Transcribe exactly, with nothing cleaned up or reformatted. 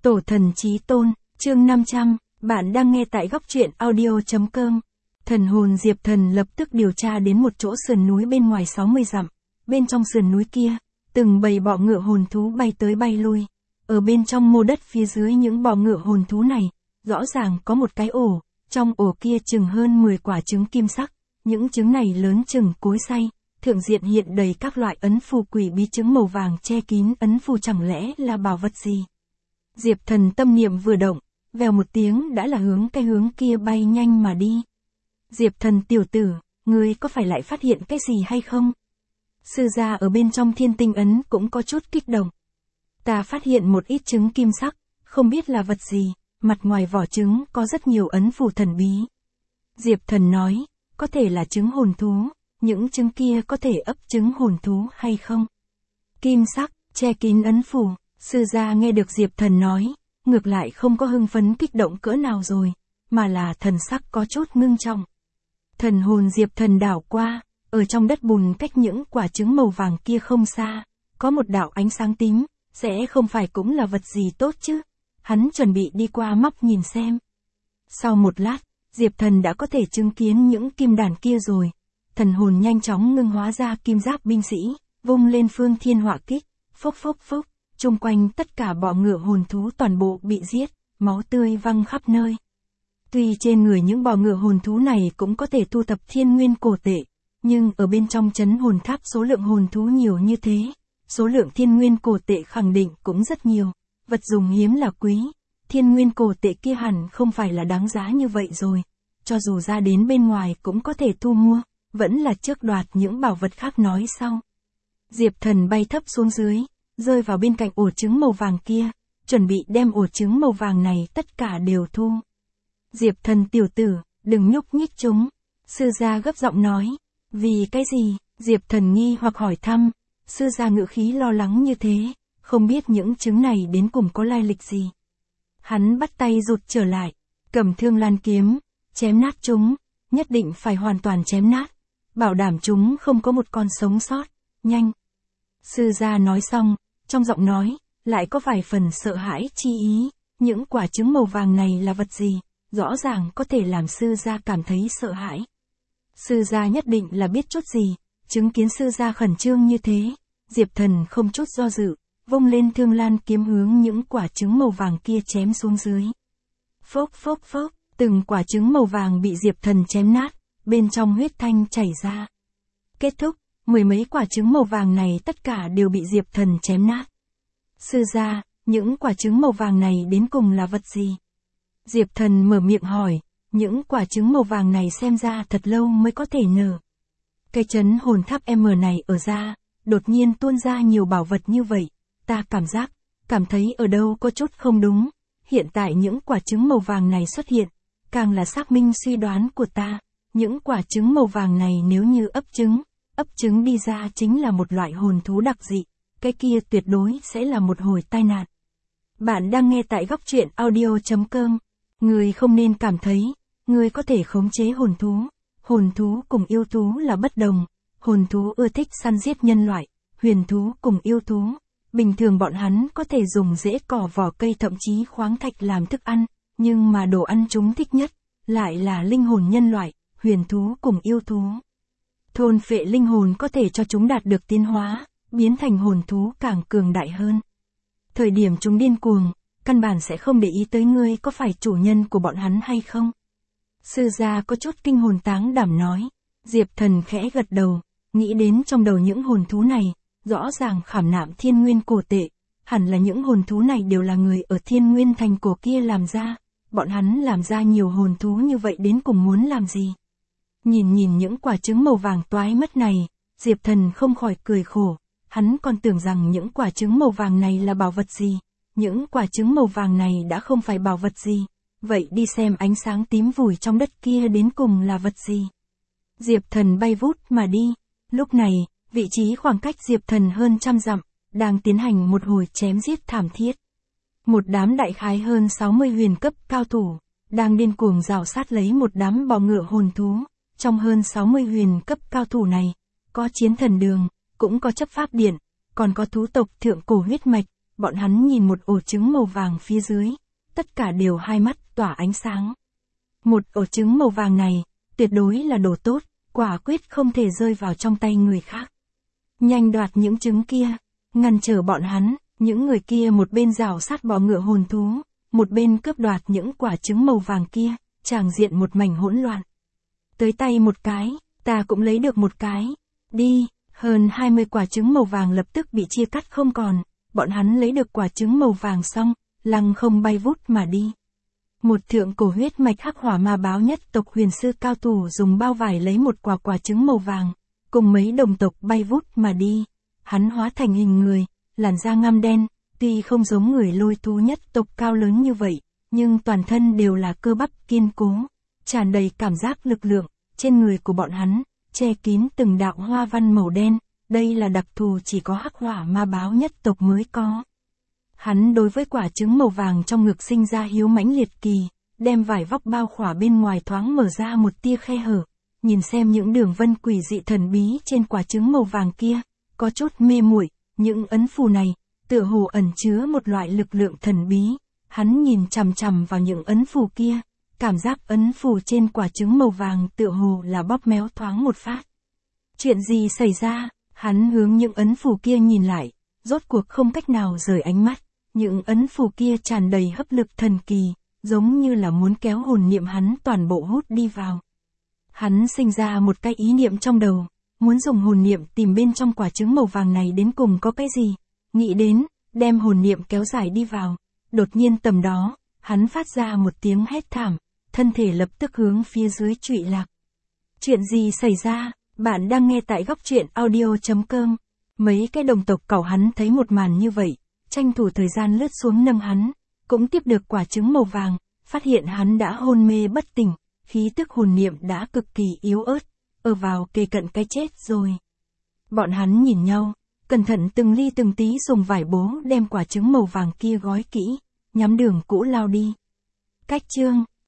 Tổ thần chí tôn, chương năm trăm, bạn đang nghe tại góc truyện audio chấm com. Thần hồn Diệp Thần lập tức điều tra đến một chỗ sườn núi bên ngoài sáu mươi dặm. Bên trong sườn núi kia, từng bầy bọ ngựa hồn thú bay tới bay lui. Ở bên trong mô đất phía dưới những bọ ngựa hồn thú này, rõ ràng có một cái ổ, trong ổ kia chừng hơn mười quả trứng kim sắc. Những trứng này lớn chừng cối xay, thượng diện hiện đầy các loại ấn phù quỷ bí trứng màu vàng che kín ấn phù, chẳng lẽ là bảo vật gì? Diệp Thần tâm niệm vừa động, vèo một tiếng đã là hướng cái hướng kia bay nhanh mà đi. Diệp Thần tiểu tử, ngươi có phải lại phát hiện cái gì hay không? Sư gia ở bên trong thiên tinh ấn cũng có chút kích động. Ta phát hiện một ít trứng kim sắc, không biết là vật gì, mặt ngoài vỏ trứng có rất nhiều ấn phù thần bí. Diệp Thần nói, có thể là trứng hồn thú, những trứng kia có thể ấp trứng hồn thú hay không? Kim sắc, che kín ấn phù. Sư gia nghe được Diệp Thần nói, ngược lại không có hưng phấn kích động cỡ nào rồi, mà là thần sắc có chút ngưng trọng. Thần hồn Diệp Thần đảo qua, ở trong đất bùn cách những quả trứng màu vàng kia không xa, có một đạo ánh sáng tím, sẽ không phải cũng là vật gì tốt chứ? Hắn chuẩn bị đi qua móc nhìn xem. Sau một lát, Diệp Thần đã có thể chứng kiến những kim đàn kia rồi. Thần hồn nhanh chóng ngưng hóa ra kim giáp binh sĩ, vung lên phương thiên hỏa kích, phốc phốc phốc. Chung quanh tất cả bọ ngựa hồn thú toàn bộ bị giết, máu tươi văng khắp nơi. Tuy trên người những bọ ngựa hồn thú này cũng có thể thu thập thiên nguyên cổ tệ, nhưng ở bên trong trấn hồn tháp số lượng hồn thú nhiều như thế, số lượng thiên nguyên cổ tệ khẳng định cũng rất nhiều. Vật dùng hiếm là quý, thiên nguyên cổ tệ kia hẳn không phải là đáng giá như vậy rồi. Cho dù ra đến bên ngoài cũng có thể thu mua, vẫn là trước đoạt những bảo vật khác nói sau. Diệp Thần bay thấp xuống dưới, rơi vào bên cạnh ổ trứng màu vàng kia, chuẩn bị đem ổ trứng màu vàng này tất cả đều thu. Diệp Thần tiểu tử, đừng nhúc nhích chúng. Sư gia gấp giọng nói. Vì cái gì? Diệp Thần nghi hoặc hỏi thăm. Sư gia ngữ khí lo lắng như thế, không biết những trứng này đến cùng có lai lịch gì. Hắn bắt tay rụt trở lại, cầm thương lan kiếm, chém nát chúng, nhất định phải hoàn toàn chém nát, bảo đảm chúng không có một con sống sót, nhanh. Sư gia nói xong, trong giọng nói, lại có vài phần sợ hãi chi ý, những quả trứng màu vàng này là vật gì, rõ ràng có thể làm sư gia cảm thấy sợ hãi. Sư gia nhất định là biết chút gì, chứng kiến sư gia khẩn trương như thế, Diệp Thần không chút do dự, vung lên thương lan kiếm hướng những quả trứng màu vàng kia chém xuống dưới. Phốc phốc phốc, từng quả trứng màu vàng bị Diệp Thần chém nát, bên trong huyết thanh chảy ra. Kết thúc. Mười mấy quả trứng màu vàng này tất cả đều bị Diệp Thần chém nát. Sư gia, những quả trứng màu vàng này đến cùng là vật gì? Diệp Thần mở miệng hỏi, những quả trứng màu vàng này xem ra thật lâu mới có thể nở. Cái trấn hồn tháp M này ở ra, đột nhiên tuôn ra nhiều bảo vật như vậy, ta cảm giác, cảm thấy ở đâu có chút không đúng. Hiện tại những quả trứng màu vàng này xuất hiện, càng là xác minh suy đoán của ta, những quả trứng màu vàng này nếu như ấp trứng, ấp trứng đi ra chính là một loại hồn thú đặc dị, cái kia tuyệt đối sẽ là một hồi tai nạn. Bạn đang nghe tại góc truyện audio chấm com. Người không nên cảm thấy, người có thể khống chế hồn thú. Hồn thú cùng yêu thú là bất đồng. Hồn thú ưa thích săn giết nhân loại, huyền thú cùng yêu thú. Bình thường bọn hắn có thể dùng rễ cỏ vỏ cây thậm chí khoáng thạch làm thức ăn, nhưng mà đồ ăn chúng thích nhất, lại là linh hồn nhân loại, huyền thú cùng yêu thú. Thôn phệ linh hồn có thể cho chúng đạt được tiến hóa, biến thành hồn thú càng cường đại hơn. Thời điểm chúng điên cuồng, căn bản sẽ không để ý tới ngươi có phải chủ nhân của bọn hắn hay không. Sư gia có chút kinh hồn táng đảm nói. Diệp Thần khẽ gật đầu, nghĩ đến trong đầu những hồn thú này, rõ ràng khảm nạm thiên nguyên cổ tệ, hẳn là những hồn thú này đều là người ở thiên nguyên thành cổ kia làm ra. Bọn hắn làm ra nhiều hồn thú như vậy đến cùng muốn làm gì? Nhìn nhìn những quả trứng màu vàng toái mất này, Diệp Thần không khỏi cười khổ, hắn còn tưởng rằng những quả trứng màu vàng này là bảo vật gì, những quả trứng màu vàng này đã không phải bảo vật gì, vậy đi xem ánh sáng tím vùi trong đất kia đến cùng là vật gì. Diệp Thần bay vút mà đi, lúc này, vị trí khoảng cách Diệp Thần hơn trăm dặm, đang tiến hành một hồi chém giết thảm thiết. Một đám đại khái hơn sáu mươi huyền cấp cao thủ, đang điên cuồng rào sát lấy một đám bọ ngựa hồn thú. Trong hơn sáu mươi huyền cấp cao thủ này, có chiến thần đường, cũng có chấp pháp điện, còn có thú tộc thượng cổ huyết mạch, bọn hắn nhìn một ổ trứng màu vàng phía dưới, tất cả đều hai mắt tỏa ánh sáng. Một ổ trứng màu vàng này, tuyệt đối là đồ tốt, quả quyết không thể rơi vào trong tay người khác. Nhanh đoạt những trứng kia, ngăn trở bọn hắn, những người kia một bên rào sát bọ ngựa hồn thú, một bên cướp đoạt những quả trứng màu vàng kia, tràng diện một mảnh hỗn loạn. Tới tay một cái, ta cũng lấy được một cái. Đi, hơn hai mươi quả trứng màu vàng lập tức bị chia cắt không còn, bọn hắn lấy được quả trứng màu vàng xong, lăng không bay vút mà đi. Một thượng cổ huyết mạch hắc hỏa ma báo nhất tộc huyền sư cao thủ dùng bao vải lấy một quả quả trứng màu vàng, cùng mấy đồng tộc bay vút mà đi. Hắn hóa thành hình người, làn da ngăm đen, tuy không giống người lôi thú nhất tộc cao lớn như vậy, nhưng toàn thân đều là cơ bắp kiên cố, tràn đầy cảm giác lực lượng, trên người của bọn hắn, che kín từng đạo hoa văn màu đen, đây là đặc thù chỉ có hắc hỏa ma báo nhất tộc mới có. Hắn đối với quả trứng màu vàng trong ngực sinh ra hiếu mãnh liệt kỳ, đem vải vóc bao khỏa bên ngoài thoáng mở ra một tia khe hở, nhìn xem những đường vân quỷ dị thần bí trên quả trứng màu vàng kia, có chút mê muội, những ấn phù này, tựa hồ ẩn chứa một loại lực lượng thần bí, hắn nhìn chằm chằm vào những ấn phù kia, cảm giác ấn phù trên quả trứng màu vàng tựa hồ là bóp méo thoáng một phát. Chuyện gì xảy ra? Hắn hướng những ấn phù kia nhìn lại, rốt cuộc không cách nào rời ánh mắt, những ấn phù kia tràn đầy hấp lực thần kỳ, giống như là muốn kéo hồn niệm hắn toàn bộ hút đi vào. Hắn sinh ra một cái ý niệm trong đầu, muốn dùng hồn niệm tìm bên trong quả trứng màu vàng này đến cùng có cái gì, nghĩ đến, đem hồn niệm kéo dài đi vào, đột nhiên tầm đó, hắn phát ra một tiếng hét thảm, thân thể lập tức hướng phía dưới trụy lạc. Chuyện gì xảy ra? Bạn đang nghe tại góc truyện audio chấm com. Mấy cái đồng tộc cẩu hắn thấy một màn như vậy, tranh thủ thời gian lướt xuống nâng hắn, cũng tiếp được quả trứng màu vàng, phát hiện hắn đã hôn mê bất tỉnh, khí tức hồn niệm đã cực kỳ yếu ớt, ở vào kề cận cái chết rồi. Bọn hắn nhìn nhau, cẩn thận từng ly từng tí dùng vải bố đem quả trứng màu vàng kia gói kỹ, nhắm đường cũ lao đi. Cách chương